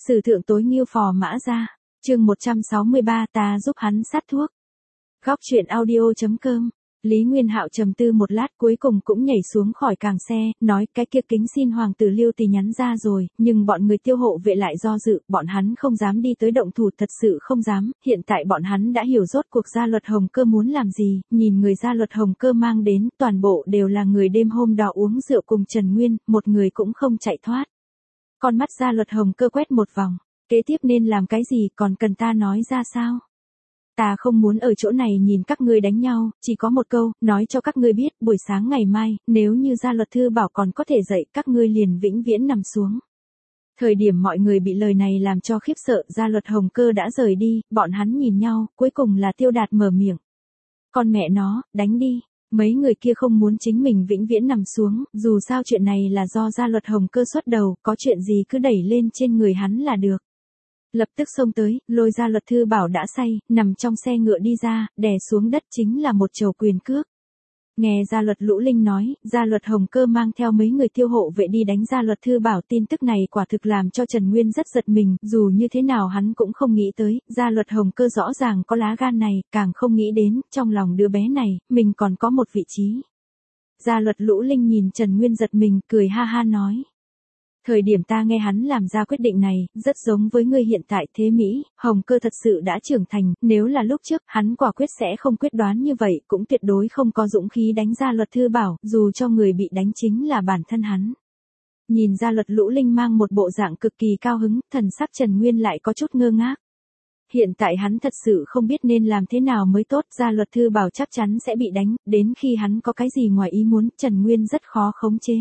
Sử thượng tối Ngưu Phò Mã Gia, chương 163 ta giúp hắn sát thuốc. Góc truyện audio.com. Lý Nguyên Hạo trầm tư một lát cuối cùng cũng nhảy xuống khỏi càng xe, nói cái kia kính xin hoàng tử Liêu Tỳ nhắn ra rồi, nhưng bọn người Tiêu hộ vệ lại do dự, bọn hắn không dám đi tới động thủ, thật sự không dám, hiện tại bọn hắn đã hiểu rốt cuộc Gia Luật Hồng Cơ muốn làm gì, nhìn người Gia Luật Hồng Cơ mang đến, toàn bộ đều là người đêm hôm đó uống rượu cùng Trần Nguyên, một người cũng không chạy thoát. Con mắt Gia Luật Hồng Cơ quét một vòng, kế tiếp nên làm cái gì còn cần ta nói ra sao? Ta không muốn ở chỗ này nhìn các ngươi đánh nhau, chỉ có một câu, nói cho các ngươi biết, buổi sáng ngày mai, nếu như Gia Luật Thư Bảo còn có thể dậy, các ngươi liền vĩnh viễn nằm xuống. Thời điểm mọi người bị lời này làm cho khiếp sợ, Gia Luật Hồng Cơ đã rời đi, bọn hắn nhìn nhau, cuối cùng là Tiêu Đạt mở miệng. Con mẹ nó, đánh đi. Mấy người kia không muốn chính mình vĩnh viễn nằm xuống, dù sao chuyện này là do Gia Luật Hồng Cơ xuất đầu, có chuyện gì cứ đẩy lên trên người hắn là được. Lập tức xông tới, lôi Gia Luật Thư Bảo đã say, nằm trong xe ngựa đi ra, đè xuống đất chính là một chầu quyền cước. Nghe Gia Luật Lũ Linh nói, Gia Luật Hồng Cơ mang theo mấy người Tiêu hộ vệ đi đánh Gia Luật Thư Bảo, tin tức này quả thực làm cho Trần Nguyên rất giật mình, dù như thế nào hắn cũng không nghĩ tới, Gia Luật Hồng Cơ rõ ràng có lá gan này, càng không nghĩ đến, trong lòng đứa bé này, mình còn có một vị trí. Gia Luật Lũ Linh nhìn Trần Nguyên giật mình, cười ha ha nói. Thời điểm ta nghe hắn làm ra quyết định này, rất giống với ngươi hiện tại thế Mỹ, Hồng Cơ thật sự đã trưởng thành, nếu là lúc trước, hắn quả quyết sẽ không quyết đoán như vậy, cũng tuyệt đối không có dũng khí đánh Gia Luật Thư Bảo, dù cho người bị đánh chính là bản thân hắn. Nhìn Gia Luật Lũ Linh mang một bộ dạng cực kỳ cao hứng, thần sắc Trần Nguyên lại có chút ngơ ngác. Hiện tại hắn thật sự không biết nên làm thế nào mới tốt, Gia Luật Thư Bảo chắc chắn sẽ bị đánh, đến khi hắn có cái gì ngoài ý muốn, Trần Nguyên rất khó khống chế.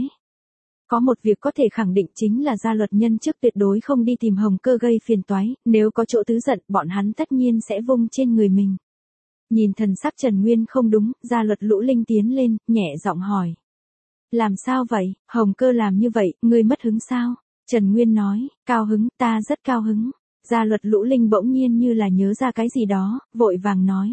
Có một việc có thể khẳng định chính là Gia Luật nhân trước tuyệt đối không đi tìm Hồng Cơ gây phiền toái, nếu có chỗ tứ giận, bọn hắn tất nhiên sẽ vung trên người mình. Nhìn thần sắc Trần Nguyên không đúng, Gia Luật Lũ Linh tiến lên, nhẹ giọng hỏi. Làm sao vậy, Hồng Cơ làm như vậy, ngươi mất hứng sao? Trần Nguyên nói, cao hứng, ta rất cao hứng. Gia Luật Lũ Linh bỗng nhiên như là nhớ ra cái gì đó, vội vàng nói.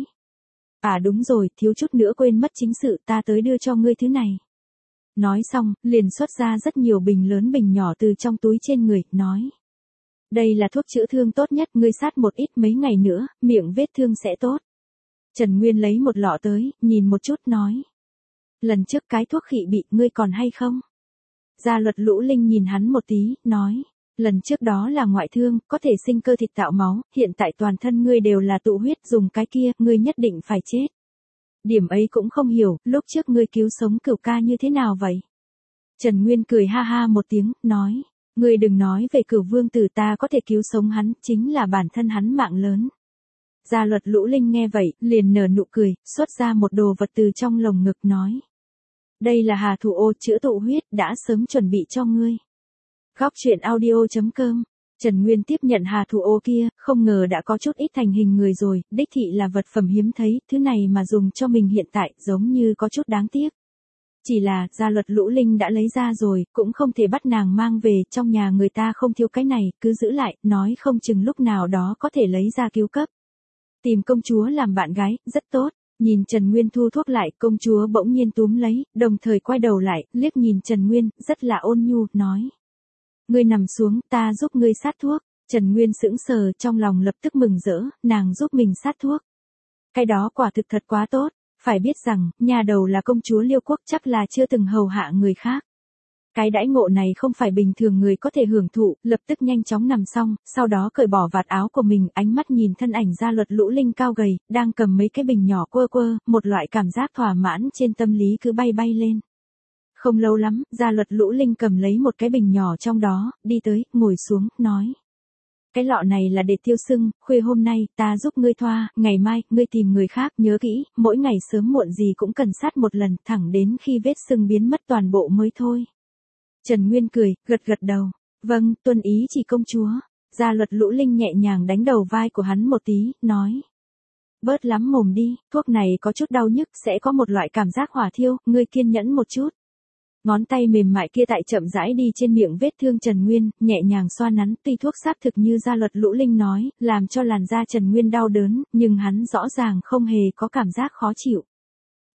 À đúng rồi, thiếu chút nữa quên mất chính sự, ta tới đưa cho ngươi thứ này. Nói xong, liền xuất ra rất nhiều bình lớn bình nhỏ từ trong túi trên người, nói. Đây là thuốc chữa thương tốt nhất, ngươi sát một ít mấy ngày nữa, miệng vết thương sẽ tốt. Trần Nguyên lấy một lọ tới, nhìn một chút nói. Lần trước cái thuốc khị bị, ngươi còn hay không? Gia Luật Lũ Linh nhìn hắn một tí, nói. Lần trước đó là ngoại thương, có thể sinh cơ thịt tạo máu, hiện tại toàn thân ngươi đều là tụ huyết, dùng cái kia, ngươi nhất định phải chết. Điểm ấy cũng không hiểu, lúc trước ngươi cứu sống Cửu ca như thế nào vậy? Trần Nguyên cười ha ha một tiếng, nói, ngươi đừng nói về Cửu vương tử, ta có thể cứu sống hắn, chính là bản thân hắn mạng lớn. Gia Luật Lũ Linh nghe vậy, liền nở nụ cười, xuất ra một đồ vật từ trong lồng ngực nói. Đây là Hà Thủ Ô chữa tụ huyết, đã sớm chuẩn bị cho ngươi. Góc truyện audio.com. Trần Nguyên tiếp nhận Hà Thủ Ô kia, không ngờ đã có chút ít thành hình người rồi, đích thị là vật phẩm hiếm thấy, thứ này mà dùng cho mình hiện tại, giống như có chút đáng tiếc. Chỉ là, Gia Luật Lũ Linh đã lấy ra rồi, cũng không thể bắt nàng mang về, trong nhà người ta không thiếu cái này, cứ giữ lại, nói không chừng lúc nào đó có thể lấy ra cứu cấp. Tìm công chúa làm bạn gái, rất tốt. Nhìn Trần Nguyên thu thuốc lại, công chúa bỗng nhiên túm lấy, đồng thời quay đầu lại, liếc nhìn Trần Nguyên, rất là ôn nhu, nói. Ngươi nằm xuống, ta giúp ngươi sát thuốc. Trần Nguyên sững sờ, trong lòng lập tức mừng rỡ, nàng giúp mình sát thuốc. Cái đó quả thực thật quá tốt, phải biết rằng, nhà đầu là công chúa Liêu quốc chắc là chưa từng hầu hạ người khác. Cái đãi ngộ này không phải bình thường người có thể hưởng thụ, lập tức nhanh chóng nằm xong, sau đó cởi bỏ vạt áo của mình, ánh mắt nhìn thân ảnh Gia Luật Lũ Linh cao gầy, đang cầm mấy cái bình nhỏ quơ quơ, một loại cảm giác thỏa mãn trên tâm lý cứ bay bay lên. Không lâu lắm, Gia Luật Lũ Linh cầm lấy một cái bình nhỏ trong đó, đi tới, ngồi xuống, nói. Cái lọ này là để tiêu sưng, khuya hôm nay, ta giúp ngươi thoa, ngày mai, ngươi tìm người khác, nhớ kỹ, mỗi ngày sớm muộn gì cũng cần sát một lần, thẳng đến khi vết sưng biến mất toàn bộ mới thôi. Trần Nguyên cười, gật gật đầu. Vâng, tuân ý chỉ công chúa. Gia Luật Lũ Linh nhẹ nhàng đánh đầu vai của hắn một tí, nói. Bớt lắm mồm đi, thuốc này có chút đau nhức, sẽ có một loại cảm giác hỏa thiêu, ngươi kiên nhẫn một chút. Ngón tay mềm mại kia tại chậm rãi đi trên miệng vết thương Trần Nguyên, nhẹ nhàng xoa nắn, tuy thuốc xác thực như Gia Luật Lũ Linh nói, làm cho làn da Trần Nguyên đau đớn, nhưng hắn rõ ràng không hề có cảm giác khó chịu.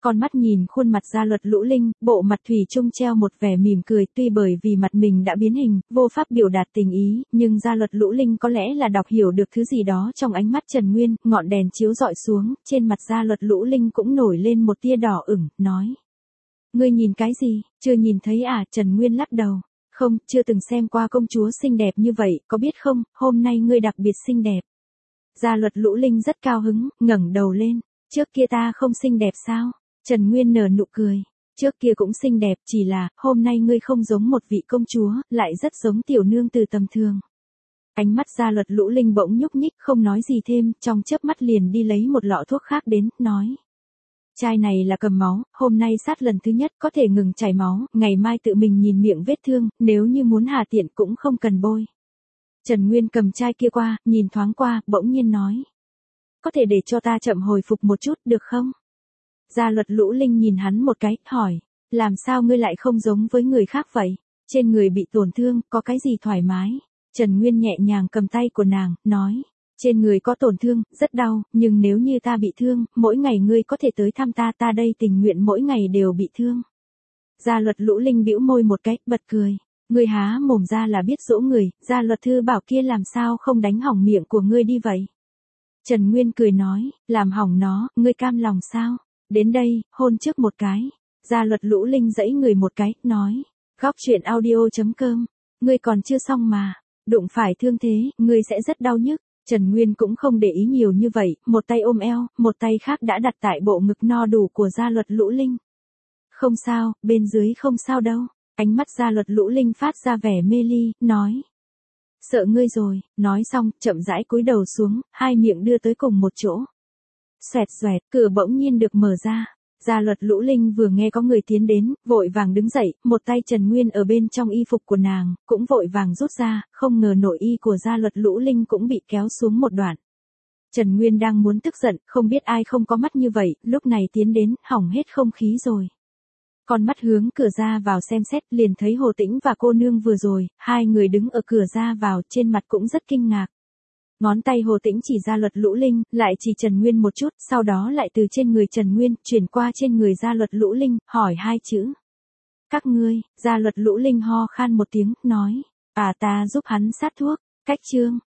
Con mắt nhìn khuôn mặt Gia Luật Lũ Linh, bộ mặt thủy chung treo một vẻ mỉm cười, tuy bởi vì mặt mình đã biến hình, vô pháp biểu đạt tình ý, nhưng Gia Luật Lũ Linh có lẽ là đọc hiểu được thứ gì đó trong ánh mắt Trần Nguyên, ngọn đèn chiếu rọi xuống, trên mặt Gia Luật Lũ Linh cũng nổi lên một tia đỏ ửng, nói: "Ngươi nhìn cái gì, chưa nhìn thấy à?" Trần Nguyên lắc đầu: "Không, chưa từng xem qua công chúa xinh đẹp như vậy, có biết không, hôm nay ngươi đặc biệt xinh đẹp." Gia Luật Lũ Linh rất cao hứng, ngẩng đầu lên: "Trước kia ta không xinh đẹp sao?" Trần Nguyên nở nụ cười: "Trước kia cũng xinh đẹp, chỉ là, hôm nay ngươi không giống một vị công chúa, lại rất giống tiểu nương từ tầm thường." Ánh mắt Gia Luật Lũ Linh bỗng nhúc nhích, không nói gì thêm, trong chớp mắt liền đi lấy một lọ thuốc khác đến, nói: "Chai này là cầm máu, hôm nay sát lần thứ nhất có thể ngừng chảy máu, ngày mai tự mình nhìn miệng vết thương, nếu như muốn hà tiện cũng không cần bôi." Trần Nguyên cầm chai kia qua, nhìn thoáng qua, bỗng nhiên nói: "Có thể để cho ta chậm hồi phục một chút, được không?" Gia Luật Lũ Linh nhìn hắn một cái, hỏi: "Làm sao ngươi lại không giống với người khác vậy? Trên người bị tổn thương, có cái gì thoải mái?" Trần Nguyên nhẹ nhàng cầm tay của nàng, nói: "Trên người có tổn thương, rất đau, nhưng nếu như ta bị thương, mỗi ngày ngươi có thể tới thăm ta, ta đây tình nguyện mỗi ngày đều bị thương." Gia Luật Lũ Linh bĩu môi một cái, bật cười: "Ngươi há mồm ra là biết dỗ người, Gia Luật thư bảo kia làm sao không đánh hỏng miệng của ngươi đi vậy?" Trần Nguyên cười nói: "Làm hỏng nó, ngươi cam lòng sao? Đến đây, hôn trước một cái." Gia Luật Lũ Linh giãy người một cái, nói: "Góc truyện audio.com, ngươi còn chưa xong mà, đụng phải thương thế, ngươi sẽ rất đau nhức." Trần Nguyên cũng không để ý nhiều như vậy, một tay ôm eo, một tay khác đã đặt tại bộ ngực no đủ của Gia Luật Lũ Linh. "Không sao, bên dưới không sao đâu." Ánh mắt Gia Luật Lũ Linh phát ra vẻ mê ly, nói: "Sợ ngươi rồi." Nói xong, chậm rãi cúi đầu xuống, hai miệng đưa tới cùng một chỗ. Xoẹt xoẹt, cửa bỗng nhiên được mở ra. Gia Luật Lũ Linh vừa nghe có người tiến đến, vội vàng đứng dậy, một tay Trần Nguyên ở bên trong y phục của nàng, cũng vội vàng rút ra, không ngờ nội y của Gia Luật Lũ Linh cũng bị kéo xuống một đoạn. Trần Nguyên đang muốn tức giận, không biết ai không có mắt như vậy, lúc này tiến đến, hỏng hết không khí rồi. Con mắt hướng cửa ra vào xem xét, liền thấy Hồ Tĩnh và cô nương vừa rồi, hai người đứng ở cửa ra vào, trên mặt cũng rất kinh ngạc. Ngón tay Hồ Tĩnh chỉ Gia Luật Lũ Linh, lại chỉ Trần Nguyên một chút, sau đó lại từ trên người Trần Nguyên, chuyển qua trên người Gia Luật Lũ Linh, hỏi hai chữ: "Các ngươi." Gia Luật Lũ Linh ho khan một tiếng, nói: "Ta giúp hắn sát thuốc." Cách chương